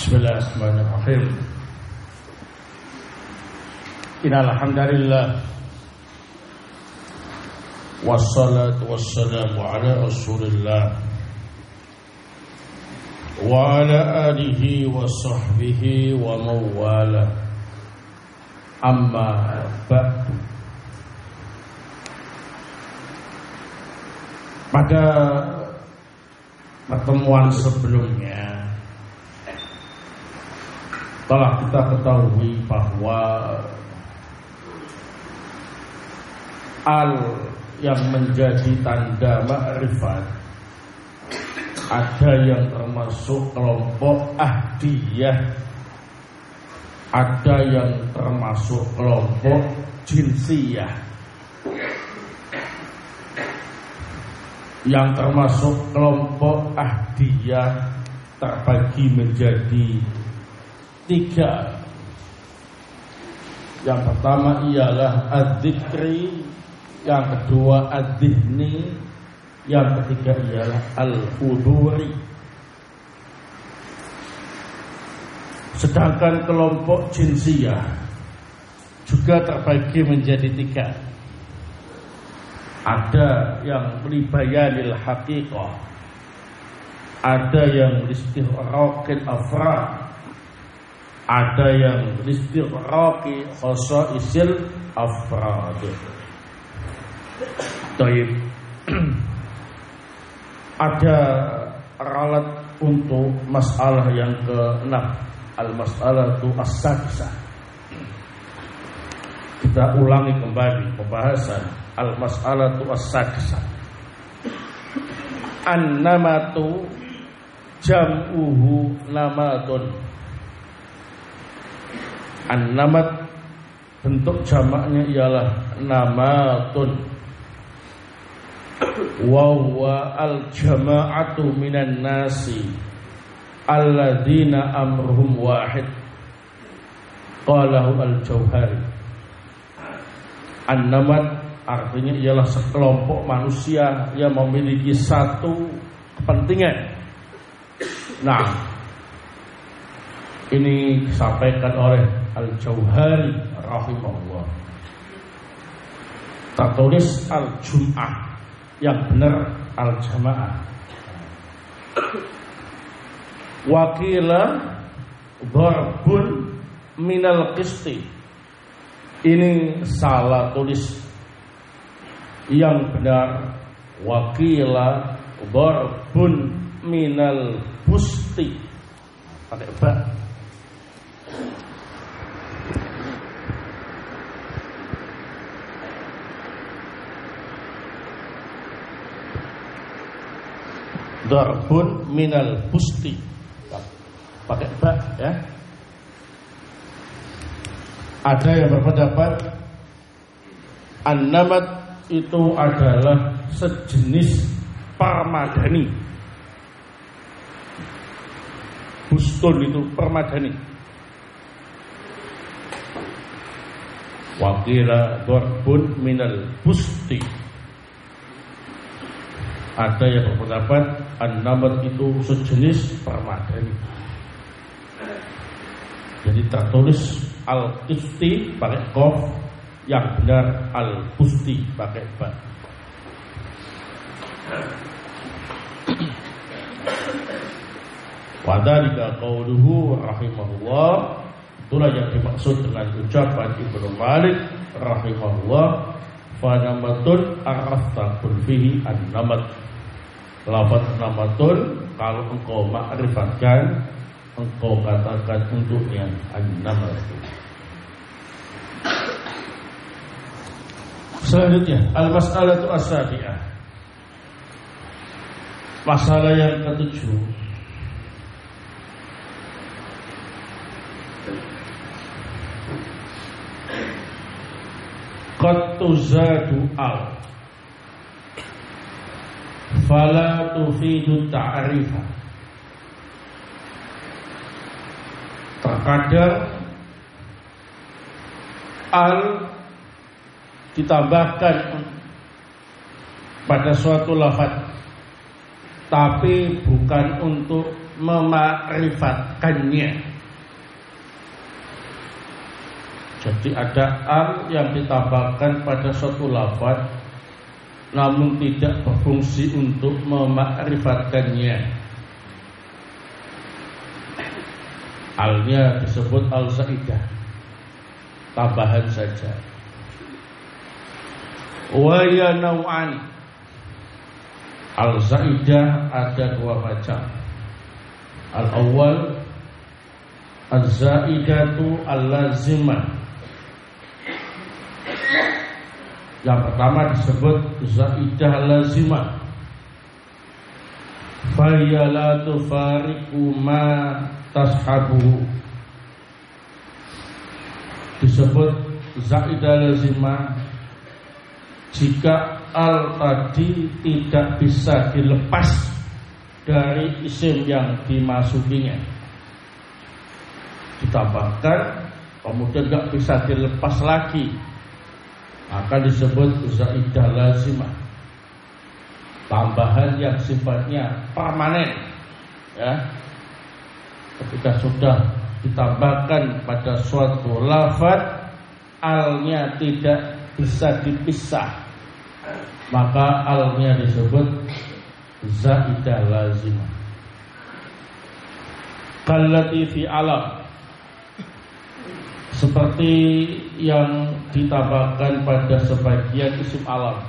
Bismillahirrahmanirrahim. Innal hamdalillah wassalatu wassalamu ala Rasulillah wa ala alihi wa sahbihi wa mawala. Amma ba'du. Pada pertemuan sebelumnya telah kita ketahui bahwa al yang menjadi tanda ma'rifat ada yang termasuk kelompok ahdiyah, ada yang termasuk kelompok jinsiyah. Yang termasuk kelompok ahdiyah terbagi menjadi 3. Yang pertama ialah ad-dzikri, yang kedua ad-dhihni, yang ketiga ialah al-huduri. Sedangkan kelompok jinsiyah juga terbagi menjadi 3. Ada yang libayanil haqiqah, ada yang listighraqil afrad, ada yang listighraqi khasaisil afrad. Baik. Ada ralat untuk masalah yang ke-6, al-mas'alatu as-sadisah. Kita ulangi kembali pembahasan al-mas'alatu as-sadisah. An-namatu jam'uhu namatun. An-namat bentuk jamaknya ialah namatun. Wa huwa al-jama'atu minan nasi alladzina amruhum wahid. Qalahu al-Jauhari. An-namat artinya ialah sekelompok manusia yang memiliki satu kepentingan. Nah, ini disampaikan oleh Al-Jauhari rahimahullah. Tertulis al-jum'ah, yang benar al-jamaah. Wakila dharbun minal qisti. Ini salah tulis. Yang benar wakila dharbun minal busti. Pakai ba. Dharbun minal busti. Pakai ba ya. Ada yang berpendapat an-namat itu adalah sejenis permadani. Bustun itu permadani. Wakila dharbun minal busti. Ada yang berpendapat an-namat itu sejenis permadani. Jadi tertulis al-qisti pakai qaf, yang benar al-busti pakai ba. Wadhalika qauluhu rahimahullah. Itulah yang dimaksud dengan ucapan Ibnu Malik rahimahullah. Fanamatun araftakun fihi an-namat. Lafaz namatun kalau engkau ma'rifatkan, engkau katakan untuknya an-namat. Selanjutnya al-mas'alatu as-sabi'ah. Masalah yang ke-7. Qad tuzadu al fala tufidu ta'rifa. Terkadang al ditambahkan pada suatu lafaz, tapi bukan untuk mema'rifatkannya. Jadi ada al yang ditambahkan pada suatu lafaz namun tidak berfungsi untuk mema'rifatkannya. Alnya disebut al-zaidah, tambahan saja. Wa ya naw'an, al-zaidah ada dua macam. Al-awwal az-zaidatu al-lazimah. Yang pertama disebut zaidah lazimah. Fa ya la tufariqu ma tashabuhu. Disebut zaidah lazimah jika al tadi tidak bisa dilepas dari isim yang dimasukinya. Ditambahkan kemudian tidak bisa dilepas lagi, maka disebut zaidah lazimah, tambahan yang sifatnya permanen, ya. Ketika sudah ditambahkan pada suatu lafaz, alnya tidak bisa dipisah, maka alnya disebut zaidah lazimah. Kallati fi alam, seperti yang ditambahkan pada sebagian isim alam.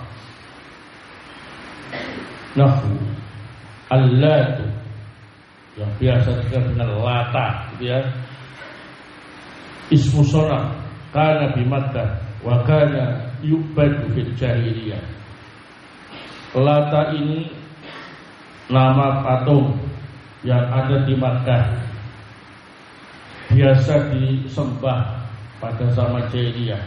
Nahu allatu, yang biasa dikenal dengan lata, gitu ya. Ismu sonam kana bi Makkah wa kana yu'badu fil jahiliyah. Lata ini nama patung yang ada di Makkah, biasa disembah pada zaman jahiliyah.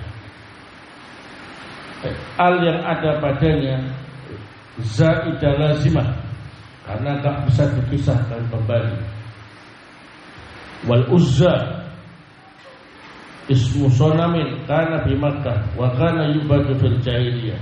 Al yang ada padanya zaidah lazimah, karena tak bisa dipisahkan kembali. Wal Uzza ismu sonamin kana bi Makkah wa kana yubadu fil jahiliyah.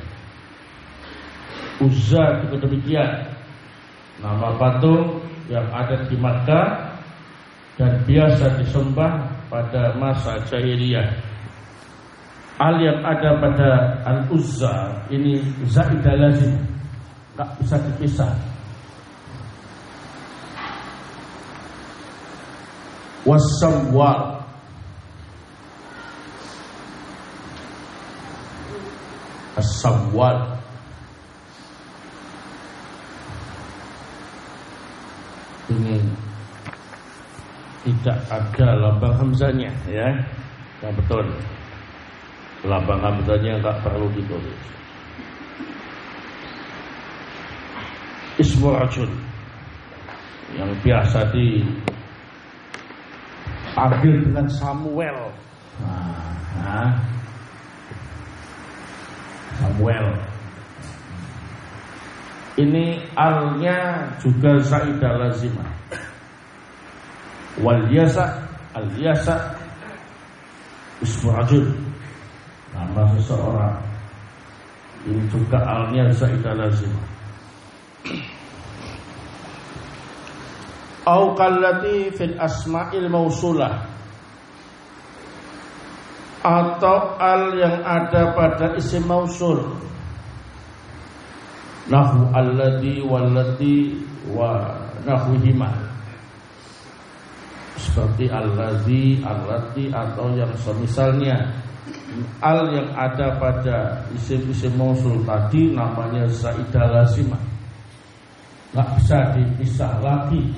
Uzza juga demikian, nama patung yang ada di Makkah dan biasa disembah pada masa jahiliyah. Al yang ada pada Al-Uzza ini zaidah lazim, tak bisa dipisah. Was-samwal, as-samwal ini tidak ada lambang hamzahnya, ya. Nah, betul. Lambang hamzahnya tak perlu ditulis. Ismul rajul yang biasa dipanggil dengan Samuel. Samuel. Ini alnya juga zaidah lazimah. Wal yasa, al yasa ismu rajul, nama seseorang. Ini juga alnya zaidah lazimah. Au kallati fil asma'il mausulah, atau al yang ada pada isim mausul. Nahu alladhi walladhi wa nahuhima, seperti alladhi, allati atau yang semisalnya. Al yang ada pada isim-isim mausul tadi namanya zaidah lazimah, nggak bisa dipisah lagi.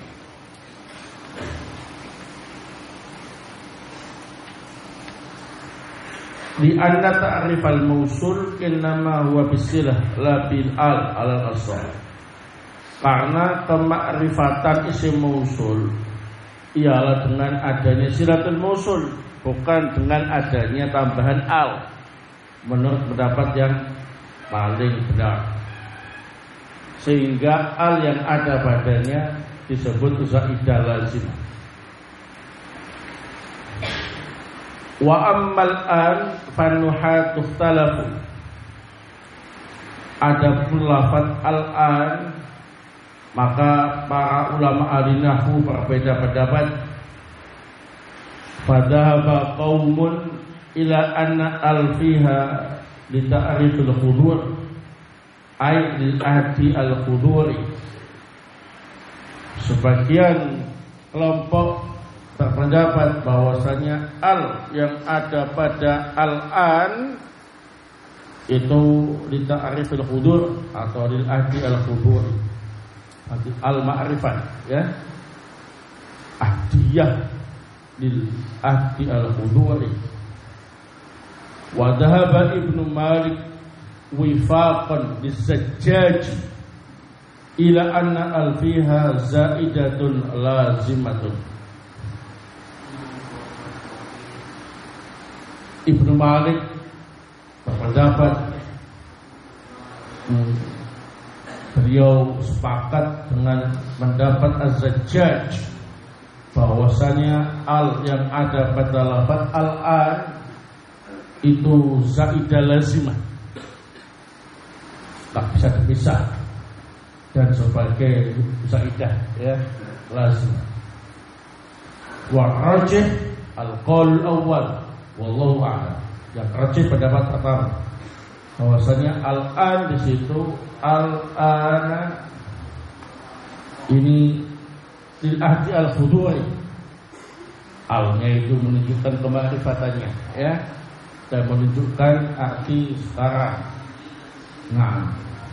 Di anna ta'rif al-mausul innama huwa bisilah la bil al asal. Karena kemakrifatan isim mausul ialah dengan adanya silatul mausul, bukan dengan adanya tambahan al, menurut pendapat yang paling benar. Sehingga al yang ada padanya disebut zaidah lazimah. Wa ammal an fanuhatu ikhtalafu. Adapun lafaz al-an Maka para ulama ahli nahwu berbeda pendapat. Fadhaba qaumun ila anna alfiha li ta'rifil khudur ay lil ahdi al khuduri. Sebagian kelompok berpendapat bahwasanya al yang ada pada al-an itu li ta'rifil khudur atau lil ahdi al khudur, al ma'rifat ya, ahdiyah lil ahdi al khuduri. Wa dhahaba Ibnu Malik wifaqan lizzajjaj ila anna alfiha zaidatun lazimatun. Ibnu Malik berpendapat, beliau sepakat dengan pendapat Az-Zajjaj bahwasanya al yang ada pada lafaz al-an itu zaidah lazimah, tak bisa dipisah dan sebagai zaidah ya lazimah. Wa rajih al-qaul awal wallahu a'lam. Yang rajih pendapat pertama bahwasanya al-an di situ al-ana ini lil ahdi al khuduri, alnya itu menunjukkan kema'rifatannya ya, dan menunjukkan arti sekarang. Nah,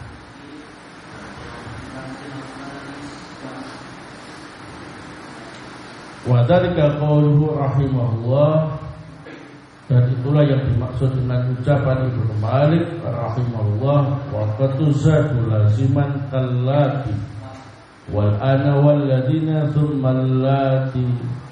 wa dzalika qauluhu rahimahullah, dan itulah yang dimaksud dengan ucapan Ibnu Malik rahimahullah, wa qatuzatu laziman kallati wal ana wal ladina thumma allati.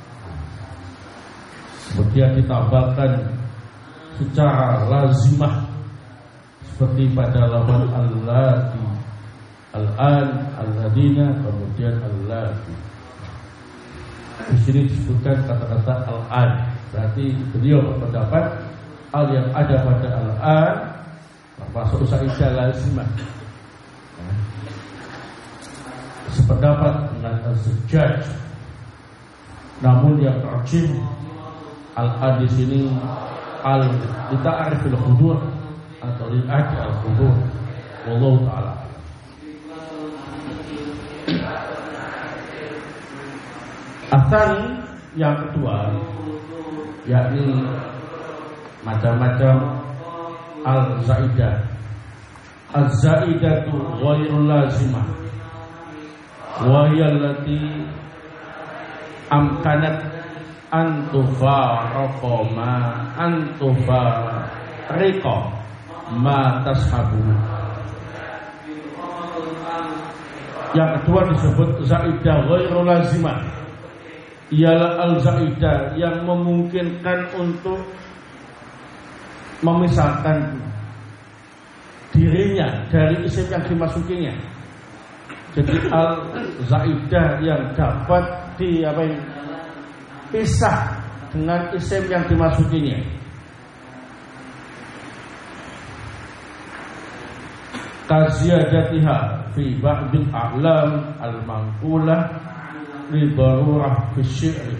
Kemudian ditambahkan secara lazimah seperti pada lafaz allati, al-an, al-ladina, kemudian allati. Di sini disebutkan kata-kata al-an. Berarti beliau berpendapat al yang ada pada al-an termasuk zaidah lazimah. Sependapat dengan Az-Zajjaj. Namun yang rajih al-an di sini al li ta'rifil khudur atau lil ahdi al khudur. Wallahu ta'ala. Asal yang kedua, yakni macam-macam al-zaidah. Az-zaidatu ghairul lazimah wa hiya allati amkanat antufariqa ma tashabu. Yang kedua disebut zaidah ghairul lazimah, ialah al-zaidah yang memungkinkan untuk memisahkan dirinya dari isim yang dimasukinya. Jadi al-zaidah yang dapat pisah dengan isim yang dimasukinya. Kaziyadatiha fi ba'dil a'lam al-manqulah li darurah fi syi'ri,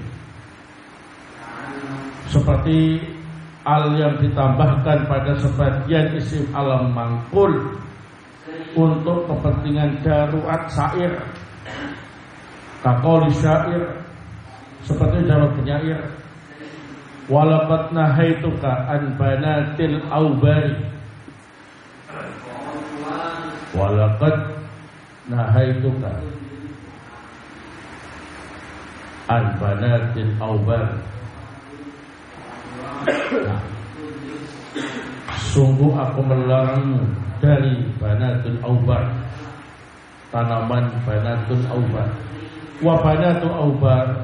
seperti al yang ditambahkan pada sebagian isim alam mangkul untuk kepentingan darurat syair. Kaqauli syair, seperti dalam penyair, walaqad nahaituka an banatil aubari, walaqad nahaituka an banatil aubari. Nah, sungguh aku melarangmu dari banatul aubar, tanaman banatul aubar. Wa banatul aubar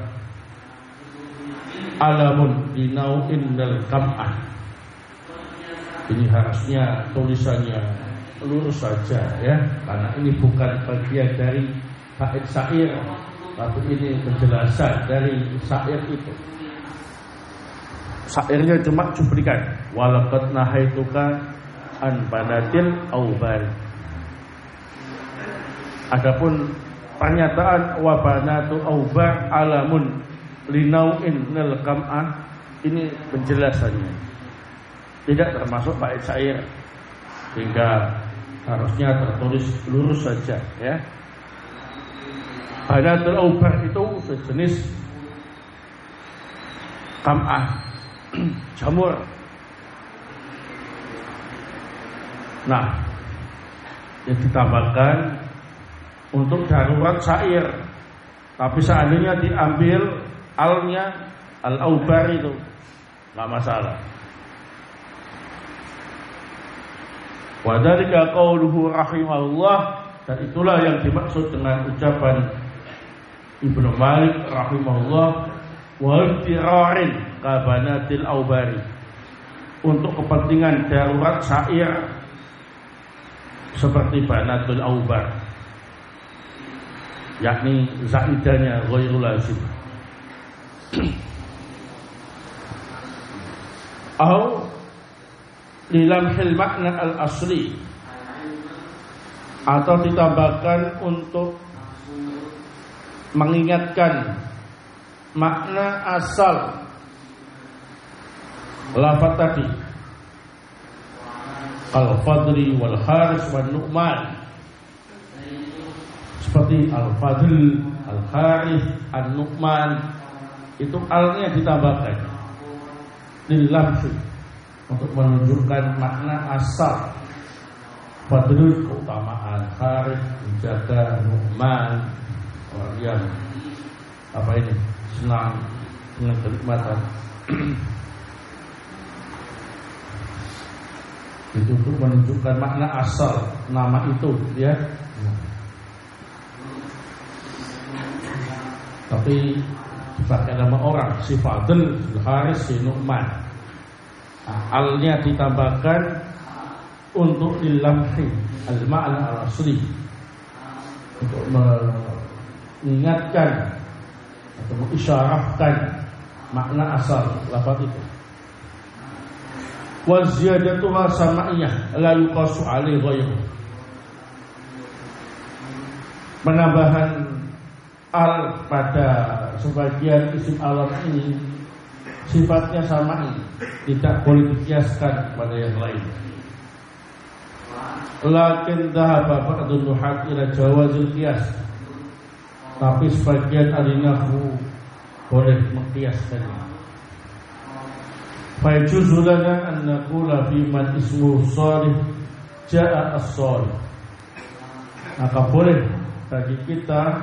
alamun dinau'in dal kam'ah. Ini harusnya tulisannya lurus saja ya, karena ini bukan bagian dari bait syair, tapi ini penjelasan dari syair itu. Syairnya cuma cuplikan, walaqad nahaituka an banatil aubar. Adapun pernyataan wa banatu aubar alamun linau'in nal kam'ah ini penjelasannya tidak termasuk bait syair sehingga harusnya tertulis lurus saja ya. Banatul aubar itu sejenis kam'ah jamur. Nah, yang ditambahkan untuk darurat syair. Tapi seandainya diambil alnya al-aubar itu enggak masalah. Wa dzalika qauluhu rahimahullah, dan itulah yang dimaksud dengan ucapan Ibnu Malik rahimahullah wa iftirarin kabanatil aubari, untuk kepentingan darurat syair seperti banatul aubar, yakni zaidanya ghairul lazim. Au lilamhil makna al-asli, atau ditambahkan untuk mengingatkan makna asal lafaz tadi, al-fadli wal haris wan nu'man, seperti al-fadl, al-haris, an-nu'man, itu alnya ditambahkan lilamhi untuk menunjukkan makna asal. Fadlul keutamaan, haris menjaga, nu'man orang yang senang dengan kenikmatan. Itu untuk menunjukkan makna asal nama itu ya. Tapi dipakai nama orang, si Fadl, si Haris, si Nu'man. Alnya ditambahkan untuk dilamhi al-ma'na al-asli, untuk mengingatkan atau mengisyarahkan makna asal lafaz itu. Wa ziyadatuha sama'iyah la yuqasu alaihi ghairu, penambahan al pada sebagian isim alam ini sifatnya sama'i, tidak boleh dikiaskan pada yang lain. Lakin dhahaba ba'dun nuhat ila jawazil qiyas, tapi sebagian ahli nahwu boleh mengkiaskannya. Fa yajuzu lana an naqula fi man ismu shalih jaa as-shalih, maka boleh bagi kita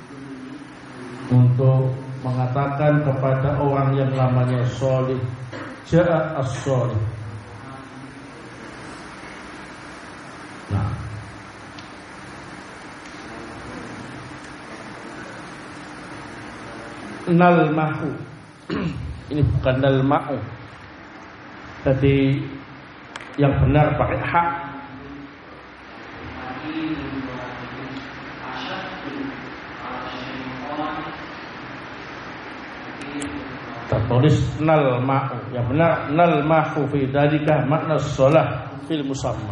untuk mengatakan kepada orang yang namanya shalih, jaa as-shalih. Nah, nalmahu ini bukan nalma'u. Jadi yang benar pakai hak. Tertulis nalma'u, yang benar nalmahu fi dzalika makna shalah fil musamma.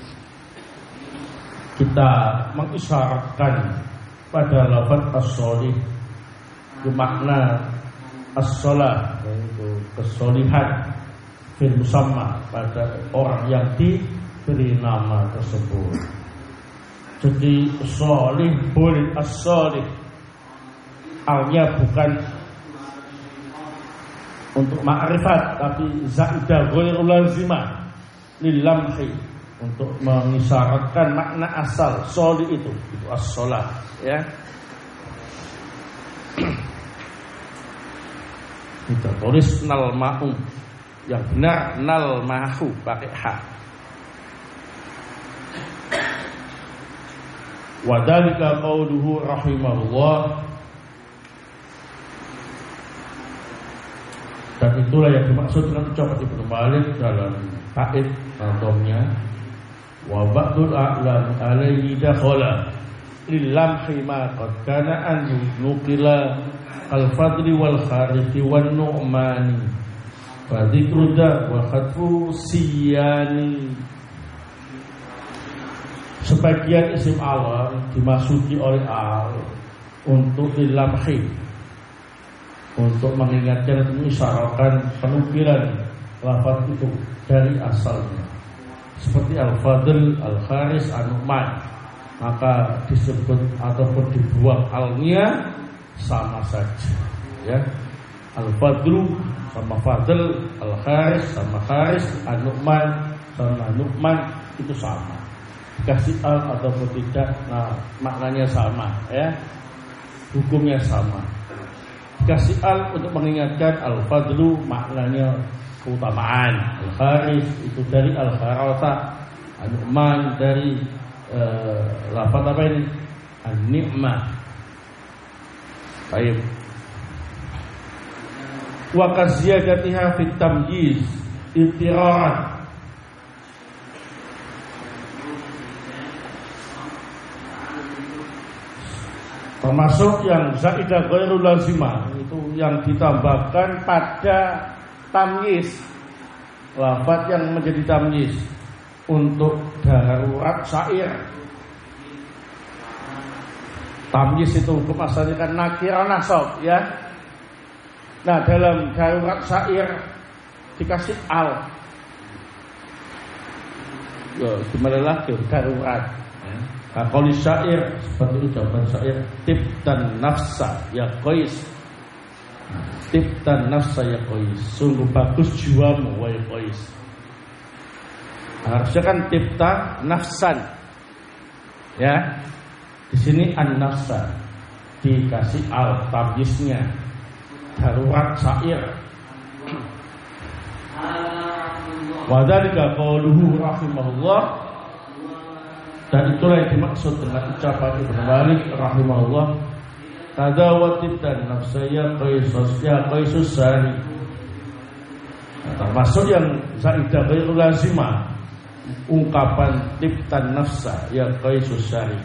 Kita mengisyaratkan pada lafaz as-shalih makna as-shalah, yaitu kesolihan fil musamma, pada orang yang diberi nama tersebut. Jadi sholih boleh as-shalih, alnya bukan untuk ma'rifat tapi zaidah ghairul lazimah lil lamhi, untuk mengisyaratkan makna asal sholih itu as-shalah ya. Kita tulis nalma'u, yang benar nalmahu pakai hak. Wa dzalika qauluhu rahimahullah, dan itulah yang dimaksud dengan ucapan Ibnu Malik dalam Taib contohnya, wa ba'dul a'lam alaihi dakhala lilamhi ma qad kana an nuqila al-fadli wal kharifi wan nu'mani fa dzikru da wa khatfu siyani. Sebagian isim Allah dimasuki oleh al untuk dilamhi, untuk mengingatkan, mengisyaratkan penukilan lafaz itu dari asalnya. Seperti Al-Fadl, Al-Kharis, An-Nu'man, maka disebut ataupun dibuang alnya sama saja, ya. Al-Fadlu sama Fadl, Al-Kharis sama Kharis, An-Nu'man sama Nu'man, itu sama. Dikasih al ataupun tidak, nah maknanya sama, ya. Hukumnya sama. Dikasih al untuk mengingatkan, Al-Fadlu maknanya keutamaan, Al-Kharis itu dari Al-Kharata, An-Nu'man dari lafaz apa ini? An-Ni'mah. Baik. Wa kaziyadatiha fit tamyiz ittira'an. Termasuk yang zaidah ghairul lazimah, itu yang ditambahkan pada tamyiz, lafaz yang menjadi tamyiz untuk darurat syair. Tamyiz itu hukum asalnya kan nakirah nasab, ya. Nah, dalam darurat syair dikasih al. Ya, gimana lagi darurat? Nah, kalau syair seperti ucapan syair, tib dan nafsa ya qais. Tib dan nafsa ya qais. Sungguh bagus jiwamu wahai qais. Harusnya kan tibta nafsan. Ya. Di sini an-nafsa dikasih al tamyiznya. Darurat syair. Wa dzalika qauluhu rahimahullah. Dan itulah yang dimaksud dengan ucapan Ibnu Malik rahimahullah, tadawatib dan nafsaya qaisus sari. Nah, termasuk yang zaidah ghairul lazimah, ungkapan tibtan nafsa ya qaisus sari.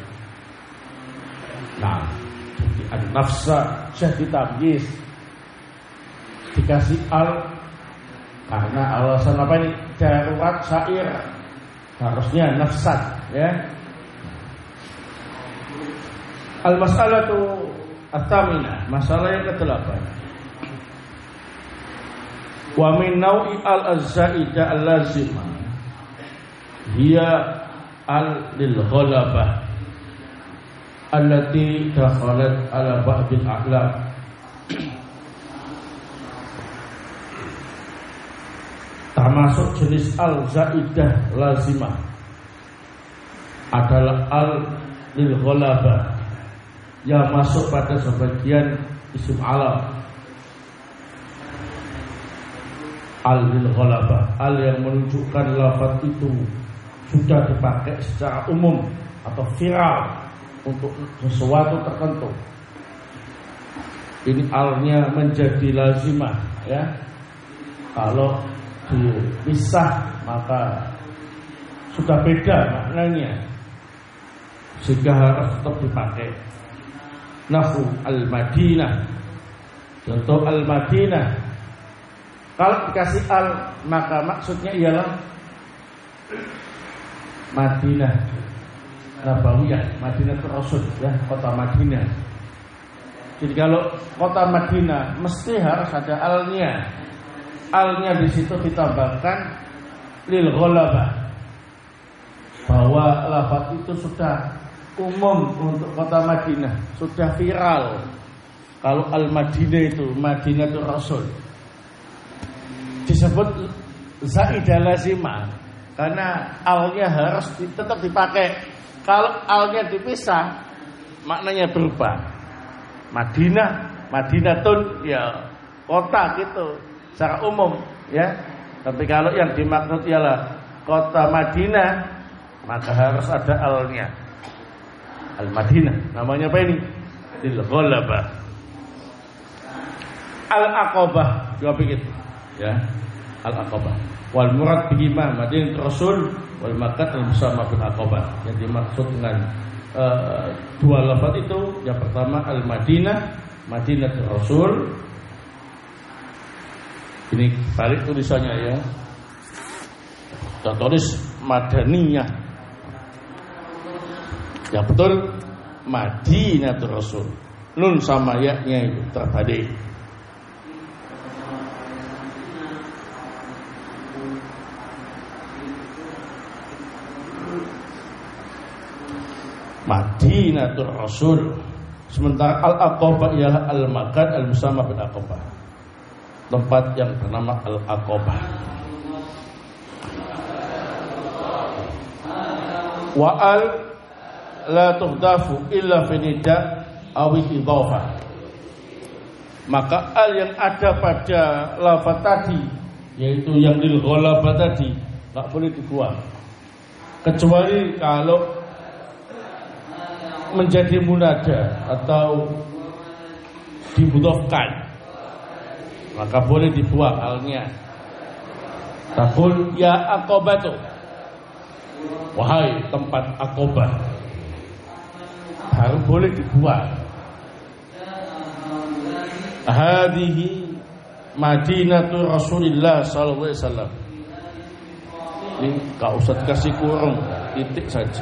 Nah, jadi an-nafsa jadi tamyiz dikasih al karena alasan apa ini? Darurat syair. Harusnya nafsan, ya. Al-mas'alatu at-thaminah, masalah yang ke-8. Wa min naw'i al-zaidah al-lazimah hiya al-lil-ghalabah allati dakhalat ala ba'dil a'lam. Termasuk jenis al-zaidah lazimah adalah al-lil-ghalabah yang masuk pada sebagian isim alam. Al-lil-ghalabah, al yang menunjukkan lafaz itu sudah dipakai secara umum atau viral untuk sesuatu tertentu. Ini alnya menjadi lazimah, ya. Kalau dipisah maka sudah beda maknanya, sehingga harus tetap dipakai. Nahu al-Madinah, contoh al-Madinah, kalau dikasih al maka maksudnya ialah Madinah Nabawiyah, Madinah Rasul, ya, kota Madinah. Jadi kalau kota Madinah mesti harus ada alnya. Alnya di situ ditambahkan lil ghalabah, bahwa lafaz itu sudah umum untuk kota Madinah, sudah viral. Kalau al-Madinah itu Madinatul Rasul, disebut zaidah lazimah karena alnya harus tetap dipakai. Kalau alnya dipisah maknanya berubah. Madinah, Madinatun, ya kota gitu secara umum, ya. Tapi kalau yang dimaksud ialah kota Madinah, maka harus ada alnya. Al-Madinah, namanya apa ini? Al-Ghalabah. Al-Aqabah juga begitu, ya. Al-Aqabah. Wal murad bihi Madinatul Rasul wal makat al-musamma bil Aqabah. Yang dimaksud dengan dua lafaz itu, yang pertama Al-Madinah, Madinatul Rasul. Ini balik tulisannya, ya. Kita tulis Madaniyah. Ya betul, Madinatul Rasul. Nun sama ya-nya itu terbalik. Madinatul Rasul. Sementara Al-Aqabah ialah al-makan al-musamma bil Aqabah, tempat yang bernama Al-Aqabah. Wa al la tuhdafu illa fi nida aw idhafah. Maka al yang ada pada lafaz tadi, yaitu yang lil ghalabah tadi, tak boleh dibuang kecuali kalau menjadi munada atau dimudhafkan, maka boleh dibuang alnya. Taqul ya aqabatu, wahai tempat Aqabah, baru boleh dibuang. Hadhihi Madinatul Rasulillah sallallahu alaihi wasallam. Ini enggak usah dikasih kurung, titik saja.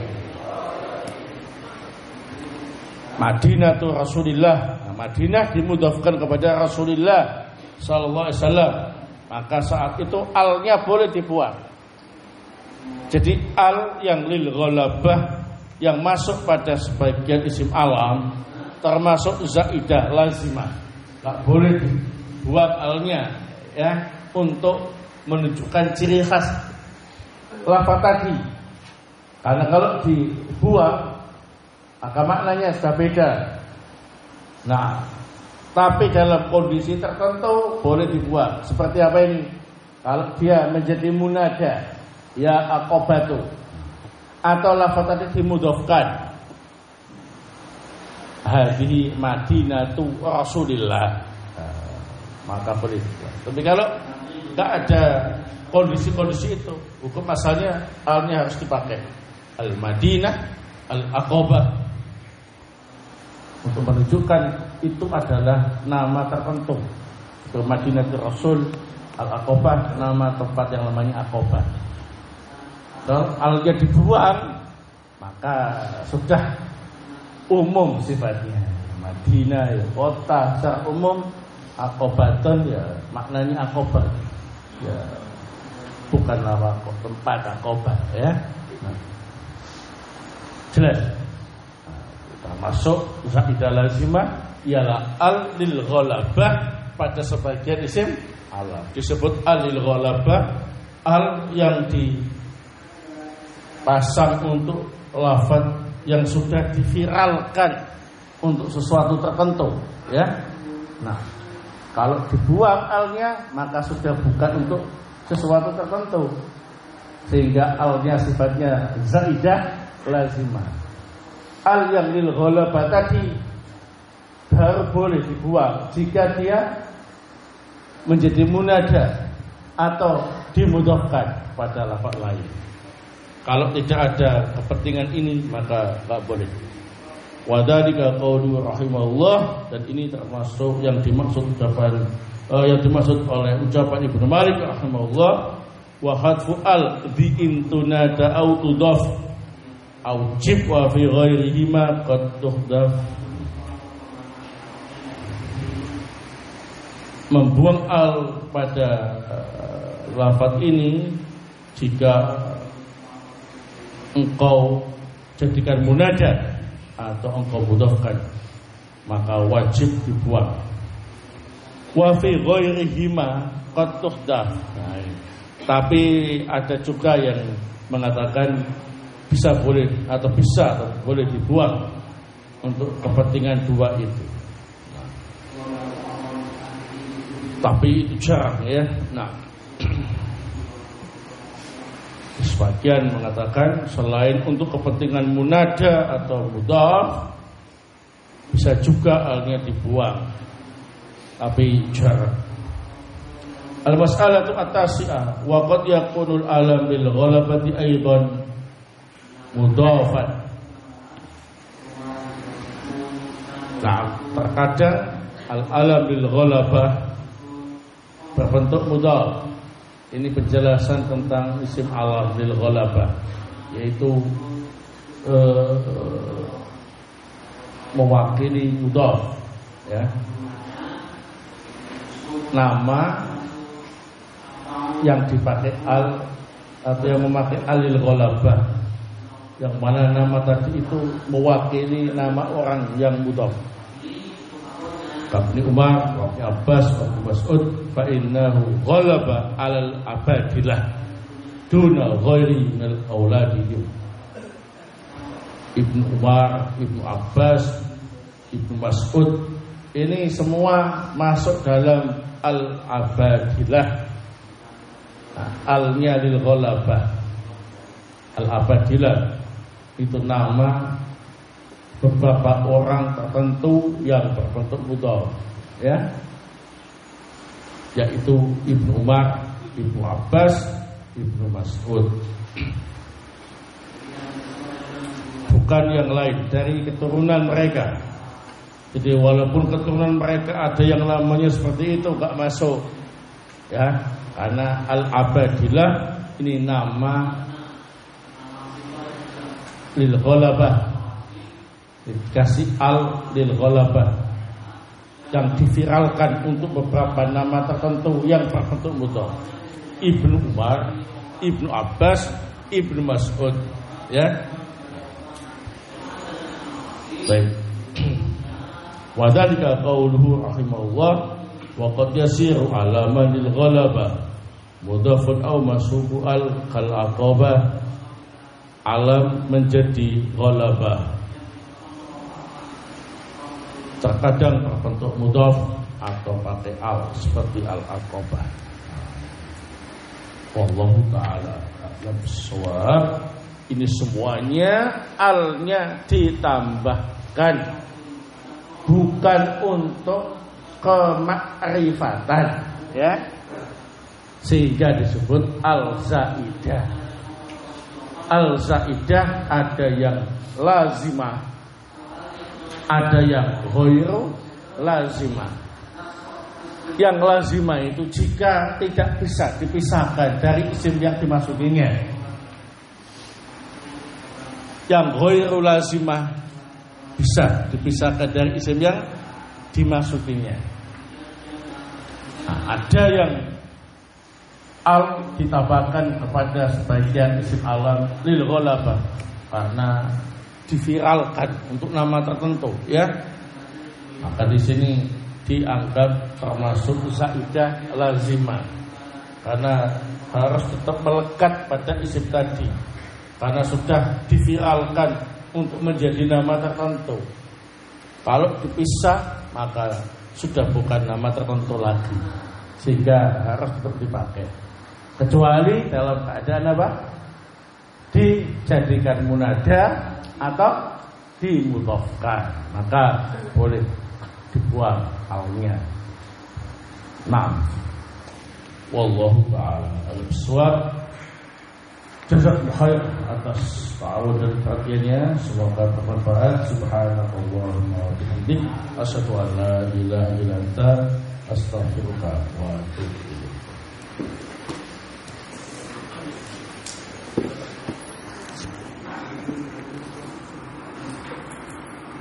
Madinatul Rasulillah. Nah, Madinah dimudhafkan kepada Rasulullah sallallahu alaihi wasallam, maka saat itu alnya boleh dibuang. Jadi al yang lil ghalabah yang masuk pada sebagian isim alam termasuk zaidah lazimah, tak boleh dibuang alnya ya, untuk menunjukkan ciri khas lafaz tadi. Karena kalau dibuang maka maknanya sudah beda. Nah, tapi dalam kondisi tertentu boleh dibuang. Seperti apa ini? Kalau dia menjadi munada, ya aqabatu, atau lafaz tadi dimudhafkan, hadhihi Madinatu Rasulillah, maka boleh dibuang. Tapi kalau tidak ada kondisi-kondisi itu, hukum asalnya alnya harus dipakai. Al-Madinah, Al-Aqabah, untuk menunjukkan itu adalah nama tertentu. Itu Madinatul Rasul, Al-Aqabah, nama tempat yang namanya Aqabah. Kalau alnya dibuang, maka sudah umum sifatnya. Madinah ya kota secara umum, Aqabatun ya maknanya Aqabah. Ya bukan nama tempat Aqabah ya. Nah, jelas. Termasuk zaidah lazimah ialah al lil ghalabah pada sebagian isim alam. Disebut al lil ghalabah, al yang dipasang untuk lafaz yang sudah diviralkan untuk sesuatu tertentu ya. Nah, kalau dibuang alnya maka sudah bukan untuk sesuatu tertentu, sehingga alnya sifatnya zaidah lazimah. Al yang lil ghalabah tadi baru boleh dibuang jika dia menjadi munada atau dimudhafkan pada lafaz lain. Kalau tidak ada kepentingan ini maka tak boleh. Wa dzalika qaulu rahimahullah, dan ini termasuk yang dimaksud oleh ucapan Ibnu Malik rahimahullah, wa hadfu al bi intunada au tudaf aujib wa fi ghairihi ma qad tuhdaf. Membuang al pada lafaz ini jika engkau jadikan munada atau engkau mudhafkan, maka wajib dibuang. Wa fi ghairihi ma qad tuhdaf. Tapi ada juga yang mengatakan bisa boleh atau boleh dibuang untuk kepentingan dua itu. Tapi itu jarang ya. Nah, sebagian mengatakan selain untuk kepentingan munada atau mudhaf, bisa juga alnya dibuang. Tapi jarang. Al-mas'alatu at-tasi'ah wa qad yakunul alam bil ghalabati aidan mudhafan. Nah, terkadang al-alam bil ghalabah berbentuk mudhaf. Ini penjelasan tentang isim alam bil ghalabah, yaitu mewakili mudhaf, ya. Nama yang dipakai al atau yang memakai alil ghalabah, yang mana nama tadi itu mewakili nama orang yang mudhaf. Ibnu Umar, Ibnu Abbas, Ibnu Mas'ud, fa innahu ghalaba 'alal abadilah duna ghairi minal auladihim. Ibnu Umar, Ibnu Abbas, Ibnu Mas'ud, ini semua masuk dalam al-abadilah. Al-nya lil ghalabah. Al-abadilah itu nama beberapa orang tertentu yang berbentuk mudhaf, ya, yaitu Ibnu Umar, Ibnu Abbas, Ibnu Mas'ud, bukan yang lain dari keturunan mereka. Jadi walaupun keturunan mereka ada yang namanya seperti itu, gak masuk, ya, karena al-abadilah ini nama lil ghalabah, dikasih al lil ghalabah, yang diviralkan untuk beberapa nama tertentu yang berbentuk mudhaf. Ibnu Umar, Ibnu Abbas, Ibnu Mas'ud, ya. Baik. Wa dzalika qauluhu rahimahullah wa qad yasiru ala man lil ghalabah mudhafun aw masubu al kal aqabah, alam menjadi ghalabah terkadang berbentuk mudhaf atau pakai al seperti al-aqabah. Wallahu ta'ala a'lam bissawab. Ini semuanya alnya ditambahkan, bukan untuk kemakrifatan, ya, sehingga disebut al-zaidah. Al-zaidah ada yang lazimah, ada yang ghairu lazimah. Yang lazimah itu jika tidak bisa dipisahkan dari isim yang dimasukinya. Yang ghairu lazimah bisa dipisahkan dari isim yang dimasukinya. Nah, ada yang al ditambahkan kepada sebagian isim alam lil ghalabah karena diviralkan untuk nama tertentu, ya. Maka di sini dianggap termasuk zaidah lazimah karena harus tetap melekat pada isim tadi karena sudah diviralkan untuk menjadi nama tertentu. Kalau dipisah maka sudah bukan nama tertentu lagi, sehingga harus tetap dipakai. Kecuali dalam keadaan apa? Dijadikan munada atau dimudhafkan, maka boleh dibuang alnya. Naam. Wallahu ta'ala a'lam bissawab. Jazakumullah khair atas ta'awun dan perhatiannya. Semoga bermanfaat. Subhanakallahumma wa bihamdik, asyhadu an la ilaha illa anta, astaghfiruka wa atubu ilaik.